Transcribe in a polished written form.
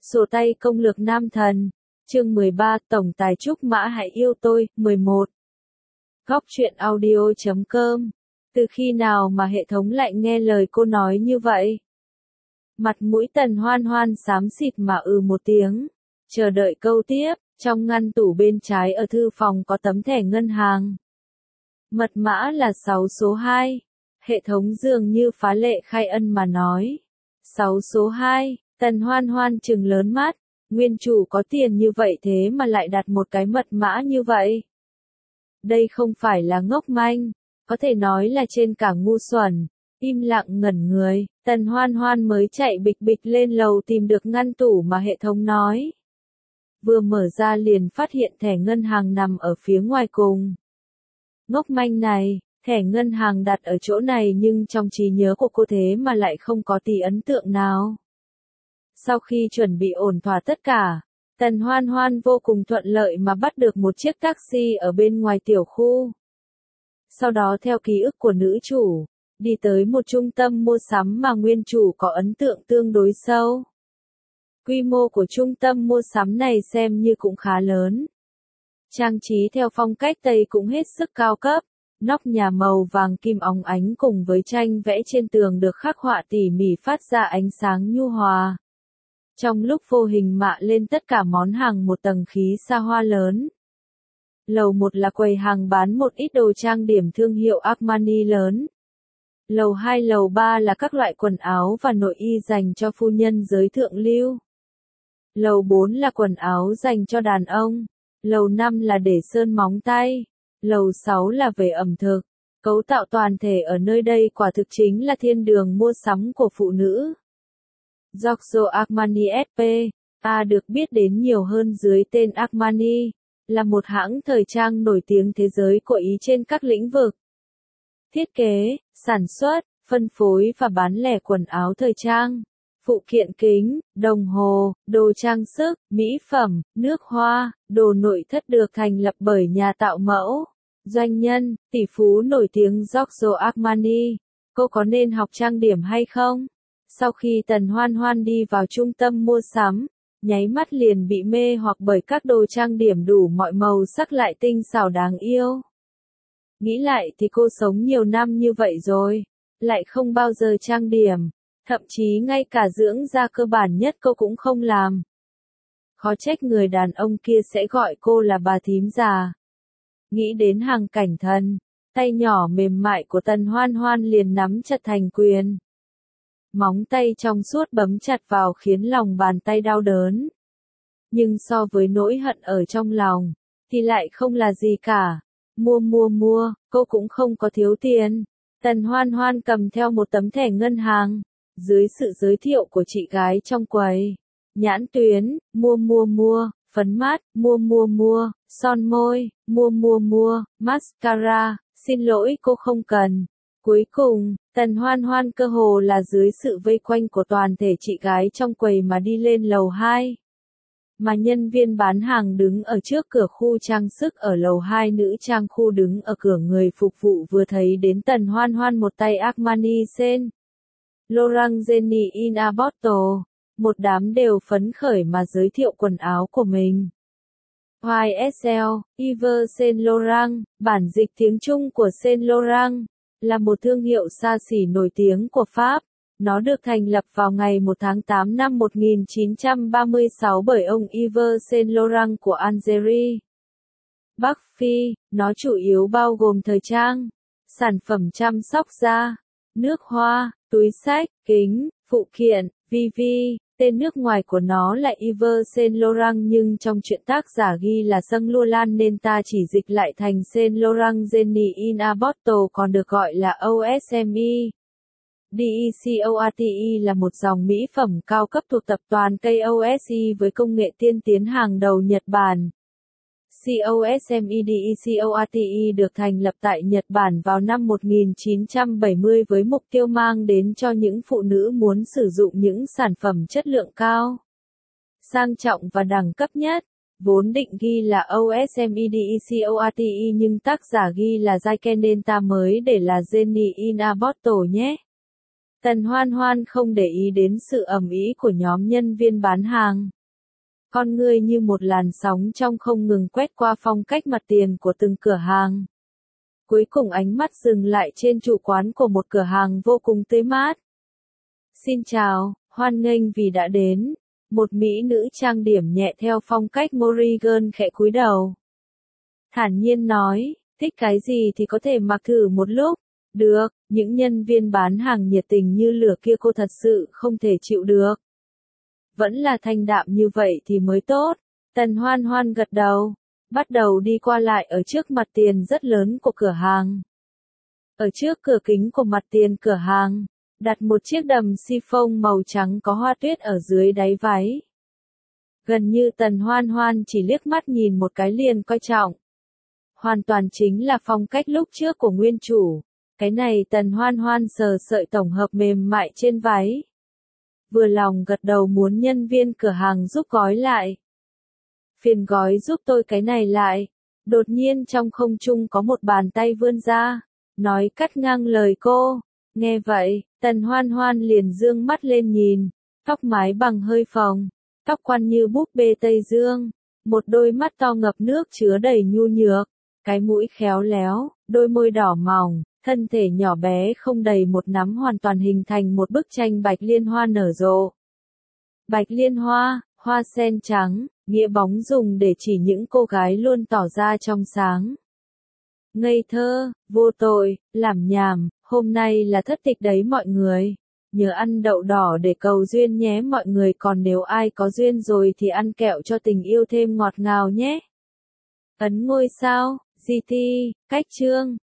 Sổ tay công lược nam thần. Chương 13, Tổng tài Trúc Mã hãy yêu tôi. 11. Góc truyện audio.com. Từ khi nào mà hệ thống lại nghe lời cô nói như vậy? Mặt mũi Tần Hoan Hoan xám xịt mà một tiếng. Chờ đợi câu tiếp, trong ngăn tủ bên trái ở thư phòng có tấm thẻ ngân hàng. Mật mã là 6 số 2. Hệ thống dường như phá lệ khai ân mà nói. 6 số 2, Tần Hoan Hoan trừng lớn mắt. Nguyên chủ có tiền như vậy thế mà lại đặt một cái mật mã như vậy. Đây không phải là ngốc manh, có thể nói là trên cả ngu xuẩn. Im lặng ngẩn người, Tần Hoan Hoan mới chạy bịch bịch lên lầu tìm được ngăn tủ mà hệ thống nói. Vừa mở ra liền phát hiện thẻ ngân hàng nằm ở phía ngoài cùng. Ngốc manh này, thẻ ngân hàng đặt ở chỗ này nhưng trong trí nhớ của cô thế mà lại không có tí ấn tượng nào. Sau khi chuẩn bị ổn thỏa tất cả, Tần Hoan Hoan vô cùng thuận lợi mà bắt được một chiếc taxi ở bên ngoài tiểu khu. Sau đó theo ký ức của nữ chủ, đi tới một trung tâm mua sắm mà nguyên chủ có ấn tượng tương đối sâu. Quy mô của trung tâm mua sắm này xem như cũng khá lớn. Trang trí theo phong cách Tây cũng hết sức cao cấp, nóc nhà màu vàng kim óng ánh cùng với tranh vẽ trên tường được khắc họa tỉ mỉ phát ra ánh sáng nhu hòa. Trong lúc vô hình mạ lên tất cả món hàng một tầng khí xa hoa lớn. Lầu 1 là quầy hàng bán một ít đồ trang điểm thương hiệu Armani lớn. Lầu 2 lầu 3 là các loại quần áo và nội y dành cho phu nhân giới thượng lưu. Lầu 4 là quần áo dành cho đàn ông. Lầu 5 là để sơn móng tay. Lầu 6 là về ẩm thực. Cấu tạo toàn thể ở nơi đây quả thực chính là thiên đường mua sắm của phụ nữ. Giorgio Armani S.p.A. được biết đến nhiều hơn dưới tên Armani, là một hãng thời trang nổi tiếng thế giới của Ý trên các lĩnh vực. Thiết kế, sản xuất, phân phối và bán lẻ quần áo thời trang, phụ kiện kính, đồng hồ, đồ trang sức, mỹ phẩm, nước hoa, đồ nội thất được thành lập bởi nhà tạo mẫu, doanh nhân, tỷ phú nổi tiếng Giorgio Armani. Cô có nên học trang điểm hay không? Sau khi Tần Hoan Hoan đi vào trung tâm mua sắm, nháy mắt liền bị mê hoặc bởi các đồ trang điểm đủ mọi màu sắc lại tinh xảo đáng yêu. Nghĩ lại thì cô sống nhiều năm như vậy rồi, lại không bao giờ trang điểm, thậm chí ngay cả dưỡng da cơ bản nhất cô cũng không làm. Khó trách người đàn ông kia sẽ gọi cô là bà thím già. Nghĩ đến hàng cảnh thần, tay nhỏ mềm mại của Tần Hoan Hoan liền nắm chặt thành quyền. Móng tay trong suốt bấm chặt vào khiến lòng bàn tay đau đớn. Nhưng so với nỗi hận ở trong lòng, thì lại không là gì cả. Mua, cô cũng không có thiếu tiền. Tần Hoan Hoan cầm theo một tấm thẻ ngân hàng. Dưới sự giới thiệu của chị gái trong quầy. Nhãn tuyến, mua, phấn mát, mua, son môi, mua, mascara, xin lỗi cô không cần. Cuối cùng, Tần Hoan Hoan cơ hồ là dưới sự vây quanh của toàn thể chị gái trong quầy mà đi lên lầu 2. Mà nhân viên bán hàng đứng ở trước cửa khu trang sức ở lầu 2, nữ trang khu đứng ở cửa người phục vụ vừa thấy đến Tần Hoan Hoan một tay Armani Saint Laurent Jenny in a bottle. Một đám đều phấn khởi mà giới thiệu quần áo của mình. YSL, Yves Saint Laurent, bản dịch tiếng Trung của Saint Laurent, là một thương hiệu xa xỉ nổi tiếng của Pháp. Nó được thành lập vào ngày 1 tháng 8 năm 1936 bởi ông Yves Saint Laurent của Algeria. Bắc Phi, nó chủ yếu bao gồm thời trang, sản phẩm chăm sóc da, nước hoa, túi xách, kính, phụ kiện, tên nước ngoài của nó là Yves Saint Laurent nhưng trong truyện tác giả ghi là Saint Laurent nên ta chỉ dịch lại thành Saint Laurent Jenny in a bottle, còn được gọi là OSME. DECORTE là một dòng mỹ phẩm cao cấp thuộc tập đoàn KOSE với công nghệ tiên tiến hàng đầu Nhật Bản. COSME DECORTE được thành lập tại Nhật Bản vào năm 1970 với mục tiêu mang đến cho những phụ nữ muốn sử dụng những sản phẩm chất lượng cao, sang trọng và đẳng cấp nhất. Vốn định ghi là OSME DECORTE nhưng tác giả ghi là Jaiken nên ta mới để là Jenny in a bottle nhé. Tần Hoan Hoan không để ý đến sự ầm ĩ của nhóm nhân viên bán hàng. Con ngươi như một làn sóng trong không ngừng quét qua phong cách mặt tiền của từng cửa hàng. Cuối cùng ánh mắt dừng lại trên chủ quán của một cửa hàng vô cùng tươi mát. Xin chào, hoan nghênh vì đã đến. Một mỹ nữ trang điểm nhẹ theo phong cách Morrigan khẽ cúi đầu. Thản nhiên nói, thích cái gì thì có thể mặc thử một lúc. Được, những nhân viên bán hàng nhiệt tình như lửa kia cô thật sự không thể chịu được. Vẫn là thanh đạm như vậy thì mới tốt. Tần Hoan Hoan gật đầu, bắt đầu đi qua lại ở trước mặt tiền rất lớn của cửa hàng. Ở trước cửa kính của mặt tiền cửa hàng, đặt một chiếc đầm chiffon màu trắng có hoa tuyết ở dưới đáy váy. Gần như Tần Hoan Hoan chỉ liếc mắt nhìn một cái liền coi trọng. Hoàn toàn chính là phong cách lúc trước của nguyên chủ. Cái này Tần Hoan Hoan sờ sợi tổng hợp mềm mại trên váy. Vừa lòng gật đầu muốn nhân viên cửa hàng giúp gói lại. Phiền gói giúp tôi cái này lại. Đột nhiên trong không trung có một bàn tay vươn ra, nói cắt ngang lời cô. Nghe vậy, Tần Hoan Hoan liền dương mắt lên nhìn, tóc mái bằng hơi phồng, tóc quăn như búp bê Tây Dương, một đôi mắt to ngập nước chứa đầy nhu nhược, cái mũi khéo léo, đôi môi đỏ mỏng, thân thể nhỏ bé không đầy một nắm hoàn toàn hình thành một bức tranh bạch liên hoa nở rộ. Bạch liên hoa, hoa sen trắng, nghĩa bóng dùng để chỉ những cô gái luôn tỏ ra trong sáng. Ngây thơ, vô tội, làm nhảm, hôm nay là thất tịch đấy mọi người. Nhớ ăn đậu đỏ để cầu duyên nhé mọi người, còn nếu ai có duyên rồi thì ăn kẹo cho tình yêu thêm ngọt ngào nhé. Ấn ngôi sao, GT, cách chương.